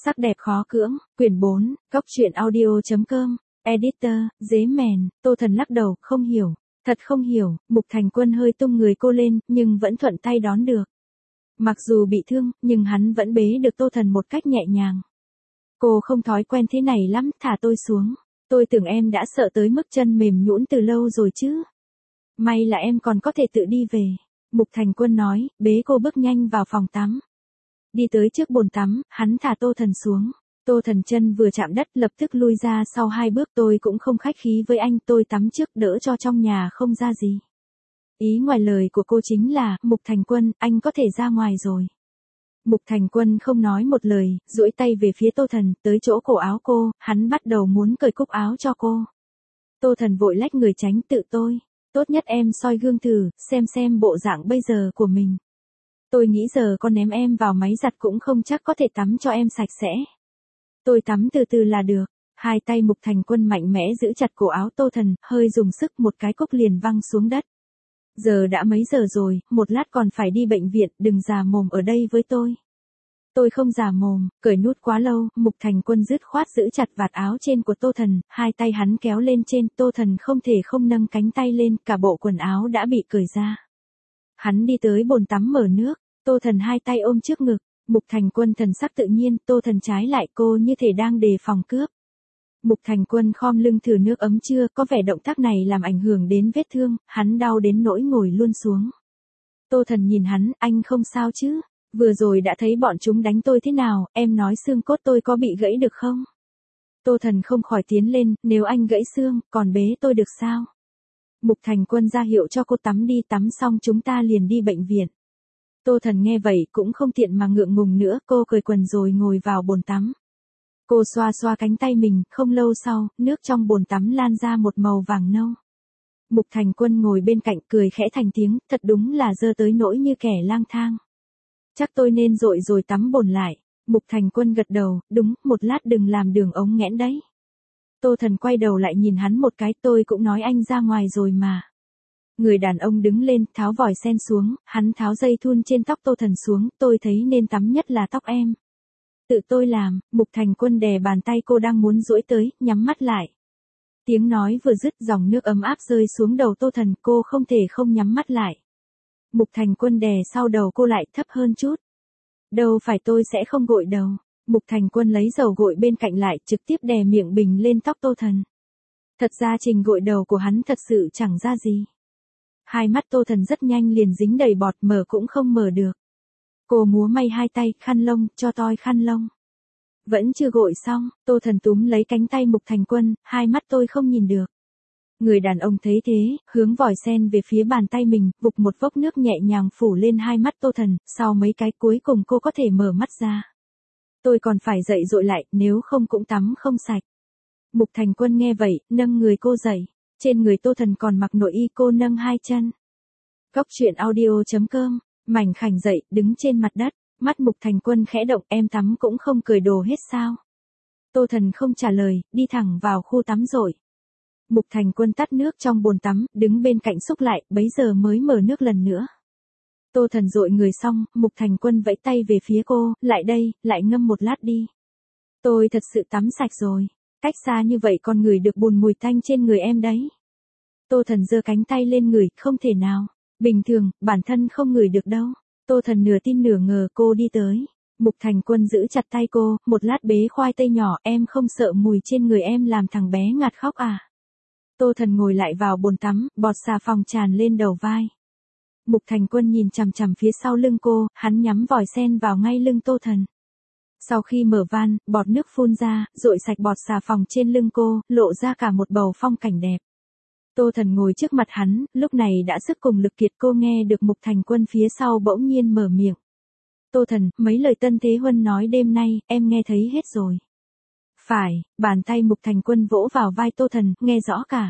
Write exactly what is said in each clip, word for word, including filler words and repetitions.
Sắc đẹp khó cưỡng, quyển bốn, góc truyện audio.com, editor, dế mèn, Tô Thần lắc đầu, không hiểu, thật không hiểu, Mục Thành Quân hơi tung người cô lên, nhưng vẫn thuận tay đón được. Mặc dù bị thương, nhưng hắn vẫn bế được Tô Thần một cách nhẹ nhàng. Cô không thói quen thế này lắm, thả tôi xuống. Tôi tưởng em đã sợ tới mức chân mềm nhũn từ lâu rồi chứ. May là em còn có thể tự đi về. Mục Thành Quân nói, bế cô bước nhanh vào phòng tắm. Đi tới trước bồn tắm, hắn thả Tô Thần xuống. Tô Thần chân vừa chạm đất lập tức lui ra sau hai bước. Tôi cũng không khách khí với anh, tôi tắm trước đỡ cho trong nhà không ra gì. Ý ngoài lời của cô chính là, Mục Thành Quân, anh có thể ra ngoài rồi. Mục Thành Quân không nói một lời, duỗi tay về phía Tô Thần, tới chỗ cổ áo cô, hắn bắt đầu muốn cởi cúc áo cho cô. Tô Thần vội lách người tránh, tự tôi. Tốt nhất em soi gương thử, xem xem bộ dạng bây giờ của mình. Tôi nghĩ giờ con ném em vào máy giặt cũng không chắc có thể tắm cho em sạch sẽ. Tôi tắm từ từ là được. Hai tay Mục Thành Quân mạnh mẽ giữ chặt cổ áo Tô Thần, hơi dùng sức một cái cúc liền văng xuống đất. Giờ đã mấy giờ rồi, một lát còn phải đi bệnh viện, đừng già mồm ở đây với tôi. Tôi không già mồm, cởi nút quá lâu, Mục Thành Quân dứt khoát giữ chặt vạt áo trên của Tô Thần, hai tay hắn kéo lên trên, Tô Thần không thể không nâng cánh tay lên, cả bộ quần áo đã bị cởi ra. Hắn đi tới bồn tắm mở nước, Tô Thần hai tay ôm trước ngực, Mục Thành Quân thần sắc tự nhiên, Tô Thần trái lại cô như thể đang đề phòng cướp. Mục Thành Quân khom lưng thử nước ấm chưa, có vẻ động tác này làm ảnh hưởng đến vết thương, hắn đau đến nỗi ngồi luôn xuống. Tô Thần nhìn hắn, anh không sao chứ? Vừa rồi đã thấy bọn chúng đánh tôi thế nào, em nói xương cốt tôi có bị gãy được không? Tô Thần không khỏi tiến lên, nếu anh gãy xương, còn bế tôi được sao? Mục Thành Quân ra hiệu cho cô tắm đi, tắm xong chúng ta liền đi bệnh viện. Tô Thần nghe vậy cũng không tiện mà ngượng ngùng nữa, cô cởi quần rồi ngồi vào bồn tắm. Cô xoa xoa cánh tay mình, không lâu sau, nước trong bồn tắm lan ra một màu vàng nâu. Mục Thành Quân ngồi bên cạnh cười khẽ thành tiếng, thật đúng là dơ tới nỗi như kẻ lang thang. Chắc tôi nên dội rồi tắm bồn lại. Mục Thành Quân gật đầu, đúng, một lát đừng làm đường ống nghẽn đấy. Tô Thần quay đầu lại nhìn hắn một cái, tôi cũng nói anh ra ngoài rồi mà. Người đàn ông đứng lên, tháo vòi sen xuống, hắn tháo dây thun trên tóc Tô Thần xuống, tôi thấy nên tắm nhất là tóc em. Tự tôi làm, Mục Thành Quân đè bàn tay cô đang muốn duỗi tới, nhắm mắt lại. Tiếng nói vừa dứt, dòng nước ấm áp rơi xuống đầu Tô Thần, cô không thể không nhắm mắt lại. Mục Thành Quân đè sau đầu cô lại thấp hơn chút. Đâu phải tôi sẽ không gội đầu. Mục Thành Quân lấy dầu gội bên cạnh lại, trực tiếp đè miệng bình lên tóc Tô Thần. Thật ra trình gội đầu của hắn thật sự chẳng ra gì. Hai mắt Tô Thần rất nhanh liền dính đầy bọt, mở cũng không mở được. Cô múa may hai tay, khăn lông, cho tôi khăn lông. Vẫn chưa gội xong, Tô Thần túm lấy cánh tay Mục Thành Quân, hai mắt tôi không nhìn được. Người đàn ông thấy thế, hướng vòi sen về phía bàn tay mình, vục một vốc nước nhẹ nhàng phủ lên hai mắt Tô Thần, sau mấy cái cuối cùng cô có thể mở mắt ra. Tôi còn phải dậy dội lại, nếu không cũng tắm không sạch. Mục Thành Quân nghe vậy, nâng người cô dậy. Trên người Tô Thần còn mặc nội y, cô nâng hai chân. Góc truyện audio.com, mảnh khảnh dậy, đứng trên mặt đất, mắt Mục Thành Quân khẽ động, em tắm cũng không cởi đồ hết sao? Tô Thần không trả lời, đi thẳng vào khu tắm rồi. Mục Thành Quân tắt nước trong bồn tắm, đứng bên cạnh xúc lại, bấy giờ mới mở nước lần nữa. Tô Thần dội người xong, Mục Thành Quân vẫy tay về phía cô, lại đây, lại ngâm một lát đi. Tôi thật sự tắm sạch rồi, cách xa như vậy còn ngửi được bùn mùi tanh trên người em đấy. Tô Thần giơ cánh tay lên ngửi, không thể nào, bình thường, bản thân không ngửi được đâu. Tô Thần nửa tin nửa ngờ, cô đi tới. Mục Thành Quân giữ chặt tay cô, một lát bế khoai tây nhỏ, em không sợ mùi trên người em làm thằng bé ngạt khóc à? Tô Thần ngồi lại vào bồn tắm, bọt xà phòng tràn lên đầu vai. Mục Thành Quân nhìn chằm chằm phía sau lưng cô, hắn nhắm vòi sen vào ngay lưng Tô Thần. Sau khi mở van, bọt nước phun ra, rội sạch bọt xà phòng trên lưng cô, lộ ra cả một bầu phong cảnh đẹp. Tô Thần ngồi trước mặt hắn, lúc này đã sức cùng lực kiệt, cô nghe được Mục Thành Quân phía sau bỗng nhiên mở miệng. Tô Thần, mấy lời Tân Thế Huân nói đêm nay, em nghe thấy hết rồi. Phải, bàn tay Mục Thành Quân vỗ vào vai Tô Thần, nghe rõ cả.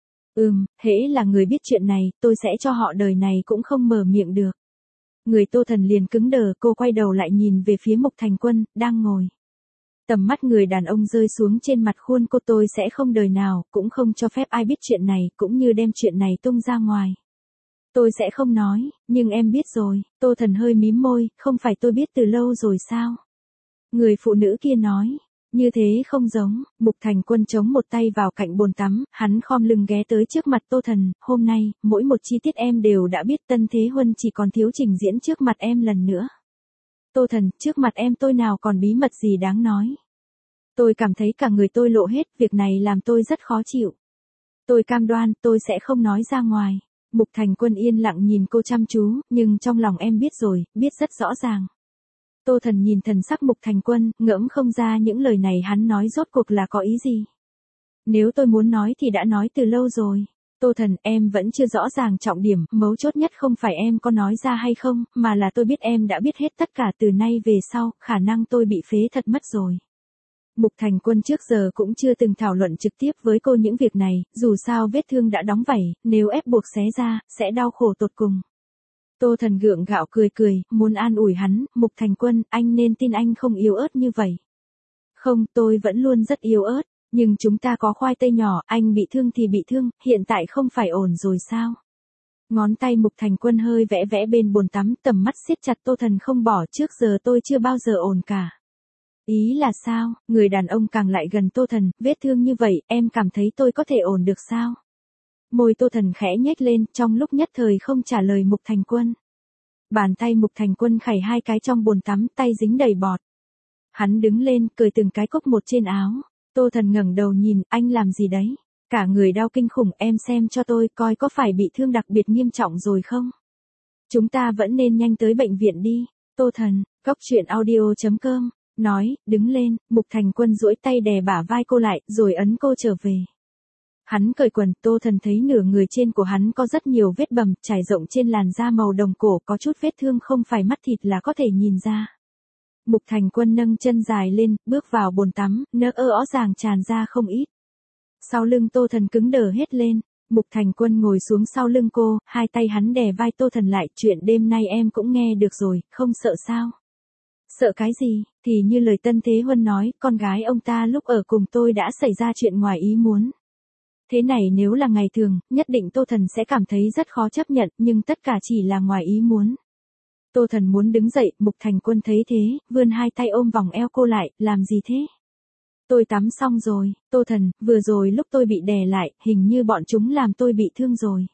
Ừm, hễ là người biết chuyện này, tôi sẽ cho họ đời này cũng không mở miệng được. Người Tô Thần liền cứng đờ, cô quay đầu lại nhìn về phía Mục Thành Quân, đang ngồi. Tầm mắt người đàn ông rơi xuống trên mặt khuôn cô, tôi sẽ không đời nào, cũng không cho phép ai biết chuyện này, cũng như đem chuyện này tung ra ngoài. Tôi sẽ không nói, nhưng em biết rồi. Tô Thần hơi mím môi, không phải tôi biết từ lâu rồi sao? Người phụ nữ kia nói. Như thế không giống, Mục Thành Quân chống một tay vào cạnh bồn tắm, hắn khom lưng ghé tới trước mặt Tô Thần, hôm nay, mỗi một chi tiết em đều đã biết, Tân Thế Huân chỉ còn thiếu trình diễn trước mặt em lần nữa. Tô Thần, trước mặt em tôi nào còn bí mật gì đáng nói. Tôi cảm thấy cả người tôi lộ hết, việc này làm tôi rất khó chịu. Tôi cam đoan, tôi sẽ không nói ra ngoài. Mục Thành Quân yên lặng nhìn cô chăm chú, nhưng trong lòng em biết rồi, biết rất rõ ràng. Tô Thần nhìn thần sắc Mục Thành Quân, ngẫm không ra những lời này hắn nói rốt cuộc là có ý gì. Nếu tôi muốn nói thì đã nói từ lâu rồi. Tô Thần, em vẫn chưa rõ ràng trọng điểm, mấu chốt nhất không phải em có nói ra hay không, mà là tôi biết em đã biết hết tất cả từ nay về sau, khả năng tôi bị phế thật mất rồi. Mục Thành Quân trước giờ cũng chưa từng thảo luận trực tiếp với cô những việc này, dù sao vết thương đã đóng vảy, nếu ép buộc xé ra, sẽ đau khổ tột cùng. Tô Thần gượng gạo cười cười, muốn an ủi hắn, Mục Thành Quân, anh nên tin anh không yếu ớt như vậy. Không, tôi vẫn luôn rất yếu ớt, nhưng chúng ta có khoai tây nhỏ, anh bị thương thì bị thương, hiện tại không phải ổn rồi sao? Ngón tay Mục Thành Quân hơi vẽ vẽ bên bồn tắm, tầm mắt siết chặt Tô Thần không bỏ, trước giờ tôi chưa bao giờ ổn cả. Ý là sao, người đàn ông càng lại gần Tô Thần, vết thương như vậy, em cảm thấy tôi có thể ổn được sao? Môi Tô Thần khẽ nhếch lên, trong lúc nhất thời không trả lời Mục Thành Quân. Bàn tay Mục Thành Quân khảy hai cái trong bồn tắm, tay dính đầy bọt. Hắn đứng lên, cởi từng cái cốc một trên áo. Tô Thần ngẩng đầu nhìn, anh làm gì đấy? Cả người đau kinh khủng, em xem cho tôi, coi có phải bị thương đặc biệt nghiêm trọng rồi không? Chúng ta vẫn nên nhanh tới bệnh viện đi. Tô Thần, Cóc Truyện Audio chấm com, nói, đứng lên, Mục Thành Quân duỗi tay đè bả vai cô lại, rồi ấn cô trở về. Hắn cởi quần, Tô Thần thấy nửa người trên của hắn có rất nhiều vết bầm, trải rộng trên làn da màu đồng cổ, có chút vết thương không phải mắt thịt là có thể nhìn ra. Mục Thành Quân nâng chân dài lên, bước vào bồn tắm, nước ơ ó ràng tràn ra không ít. Sau lưng Tô Thần cứng đờ hết lên, Mục Thành Quân ngồi xuống sau lưng cô, hai tay hắn đè vai Tô Thần lại, chuyện đêm nay em cũng nghe được rồi, không sợ sao? Sợ cái gì, thì như lời Tân Thế Huân nói, con gái ông ta lúc ở cùng tôi đã xảy ra chuyện ngoài ý muốn. Thế này nếu là ngày thường, nhất định Tô Thần sẽ cảm thấy rất khó chấp nhận, nhưng tất cả chỉ là ngoài ý muốn. Tô Thần muốn đứng dậy, Mục Thành Quân thấy thế, vươn hai tay ôm vòng eo cô lại, làm gì thế? Tôi tắm xong rồi, Tô Thần, vừa rồi lúc tôi bị đè lại, hình như bọn chúng làm tôi bị thương rồi.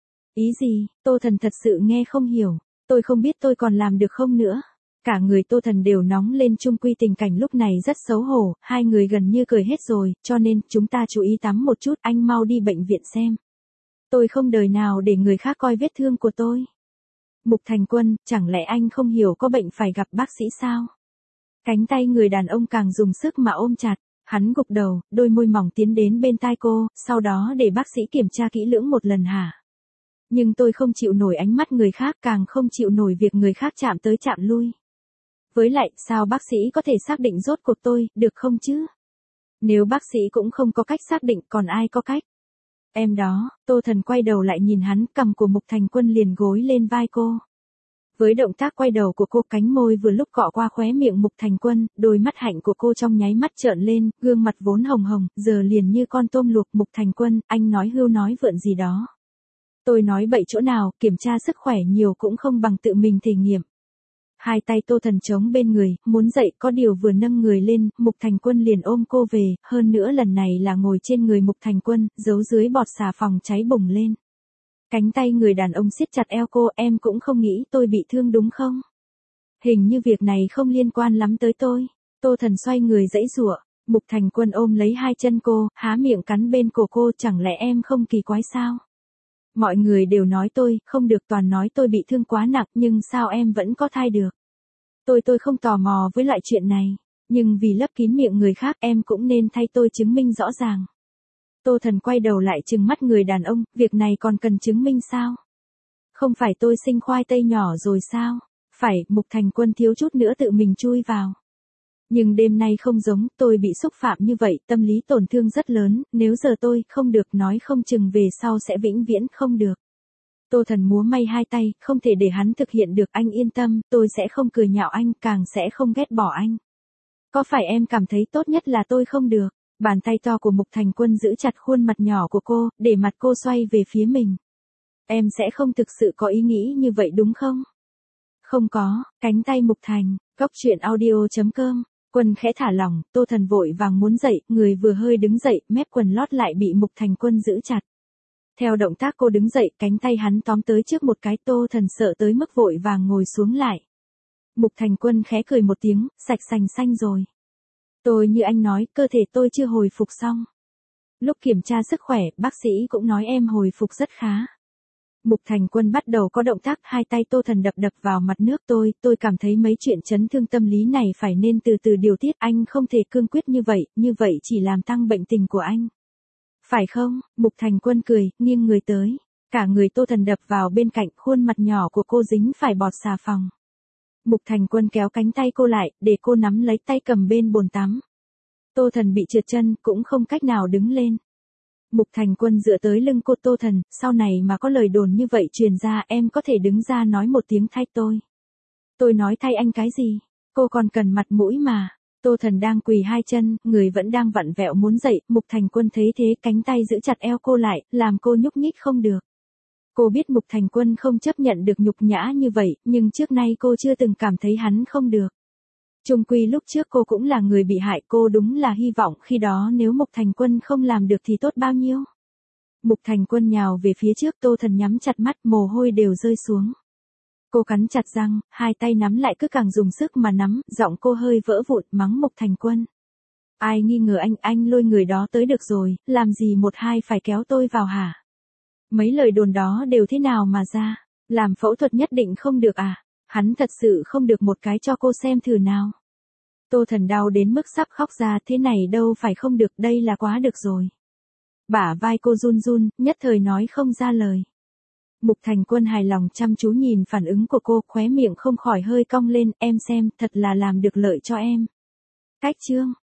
Ý gì, Tô Thần thật sự nghe không hiểu, tôi không biết tôi còn làm được không nữa. Cả người Tô Thần đều nóng lên, chung quy tình cảnh lúc này rất xấu hổ, hai người gần như cười hết rồi, cho nên, chúng ta chú ý tắm một chút, anh mau đi bệnh viện xem. Tôi không đời nào để người khác coi vết thương của tôi. Mục Thành Quân, chẳng lẽ anh không hiểu có bệnh phải gặp bác sĩ sao? Cánh tay người đàn ông càng dùng sức mà ôm chặt, hắn gục đầu, đôi môi mỏng tiến đến bên tai cô, sau đó để bác sĩ kiểm tra kỹ lưỡng một lần hả? Nhưng tôi không chịu nổi ánh mắt người khác, càng không chịu nổi việc người khác chạm tới chạm lui. Với lại, sao bác sĩ có thể xác định rốt cuộc tôi, được không chứ? Nếu bác sĩ cũng không có cách xác định, còn ai có cách? Em đó, Tô Thần quay đầu lại nhìn hắn, cằm của Mục Thành Quân liền gối lên vai cô. Với động tác quay đầu của cô, cánh môi vừa lúc cọ qua khóe miệng Mục Thành Quân, đôi mắt hạnh của cô trong nháy mắt trợn lên, gương mặt vốn hồng hồng, giờ liền như con tôm luộc. Mục Thành Quân, anh nói hưu nói vượn gì đó. Tôi nói bậy chỗ nào, kiểm tra sức khỏe nhiều cũng không bằng tự mình thể nghiệm. Hai tay Tô Thần chống bên người, muốn dậy, có điều vừa nâng người lên, Mục Thành Quân liền ôm cô về, hơn nữa lần này là ngồi trên người Mục Thành Quân, giấu dưới bọt xà phòng cháy bùng lên. Cánh tay người đàn ông siết chặt eo cô, em cũng không nghĩ tôi bị thương đúng không? Hình như việc này không liên quan lắm tới tôi. Tô Thần xoay người giãy giụa, Mục Thành Quân ôm lấy hai chân cô, há miệng cắn bên cổ cô, chẳng lẽ em không kỳ quái sao? Mọi người đều nói tôi, không được, toàn nói tôi bị thương quá nặng, nhưng sao em vẫn có thai được? Tôi tôi không tò mò với lại chuyện này, nhưng vì lấp kín miệng người khác em cũng nên thay tôi chứng minh rõ ràng. Tô Thần quay đầu lại trừng mắt người đàn ông, việc này còn cần chứng minh sao? Không phải tôi sinh khoai tây nhỏ rồi sao? Phải, Mục Thành Quân thiếu chút nữa tự mình chui vào. Nhưng đêm nay không giống, tôi bị xúc phạm như vậy, tâm lý tổn thương rất lớn, nếu giờ tôi không được nói không chừng về sau sẽ vĩnh viễn không được. Tô Thần múa may hai tay, không thể để hắn thực hiện được, anh yên tâm, tôi sẽ không cười nhạo anh, càng sẽ không ghét bỏ anh. Có phải em cảm thấy tốt nhất là tôi không được? Bàn tay to của Mục Thành Quân giữ chặt khuôn mặt nhỏ của cô, để mặt cô xoay về phía mình. Em sẽ không thực sự có ý nghĩ như vậy đúng không? Không có, cánh tay Mục Thành, Cóc Truyện Audio chấm com Quân khẽ thả lỏng, Tô Thần vội vàng muốn dậy, người vừa hơi đứng dậy, mép quần lót lại bị Mục Thành Quân giữ chặt. Theo động tác cô đứng dậy, cánh tay hắn tóm tới trước một cái, Tô Thần sợ tới mức vội vàng ngồi xuống lại. Mục Thành Quân khẽ cười một tiếng, sạch sành xanh rồi. Tôi như anh nói, cơ thể tôi chưa hồi phục xong. Lúc kiểm tra sức khỏe, bác sĩ cũng nói em hồi phục rất khá. Mục Thành Quân bắt đầu có động tác, hai tay Tô Thần đập đập vào mặt nước tôi, tôi cảm thấy mấy chuyện chấn thương tâm lý này phải nên từ từ điều tiết, anh không thể cương quyết như vậy, như vậy chỉ làm tăng bệnh tình của anh. Phải không? Mục Thành Quân cười, nghiêng người tới. Cả người Tô Thần đập vào bên cạnh, khuôn mặt nhỏ của cô dính phải bọt xà phòng. Mục Thành Quân kéo cánh tay cô lại, để cô nắm lấy tay cầm bên bồn tắm. Tô Thần bị trượt chân, cũng không cách nào đứng lên. Mục Thành Quân dựa tới lưng cô. Tô Thần, sau này mà có lời đồn như vậy truyền ra, em có thể đứng ra nói một tiếng thay tôi. Tôi nói thay anh cái gì? Cô còn cần mặt mũi mà. Tô Thần đang quỳ hai chân, người vẫn đang vặn vẹo muốn dậy, Mục Thành Quân thấy thế cánh tay giữ chặt eo cô lại, làm cô nhúc nhích không được. Cô biết Mục Thành Quân không chấp nhận được nhục nhã như vậy, nhưng trước nay cô chưa từng cảm thấy hắn không được. Chung quy lúc trước cô cũng là người bị hại, cô đúng là hy vọng khi đó nếu Mục Thành Quân không làm được thì tốt bao nhiêu. Mục Thành Quân nhào về phía trước, Tô Thần nhắm chặt mắt, mồ hôi đều rơi xuống. Cô cắn chặt răng, hai tay nắm lại cứ càng dùng sức mà nắm, giọng cô hơi vỡ vụn mắng Mục Thành Quân. Ai nghi ngờ anh, anh lôi người đó tới được rồi, làm gì một hai phải kéo tôi vào hả? Mấy lời đồn đó đều thế nào mà ra? Làm phẫu thuật nhất định không được à? Hắn thật sự không được một cái cho cô xem thử nào. Tô Thần đau đến mức sắp khóc ra, thế này đâu phải không được, đây là quá được rồi. Bả vai cô run run, nhất thời nói không ra lời. Mục Thành Quân hài lòng chăm chú nhìn phản ứng của cô, khóe miệng không khỏi hơi cong lên, em xem, thật là làm được lợi cho em. Cách chương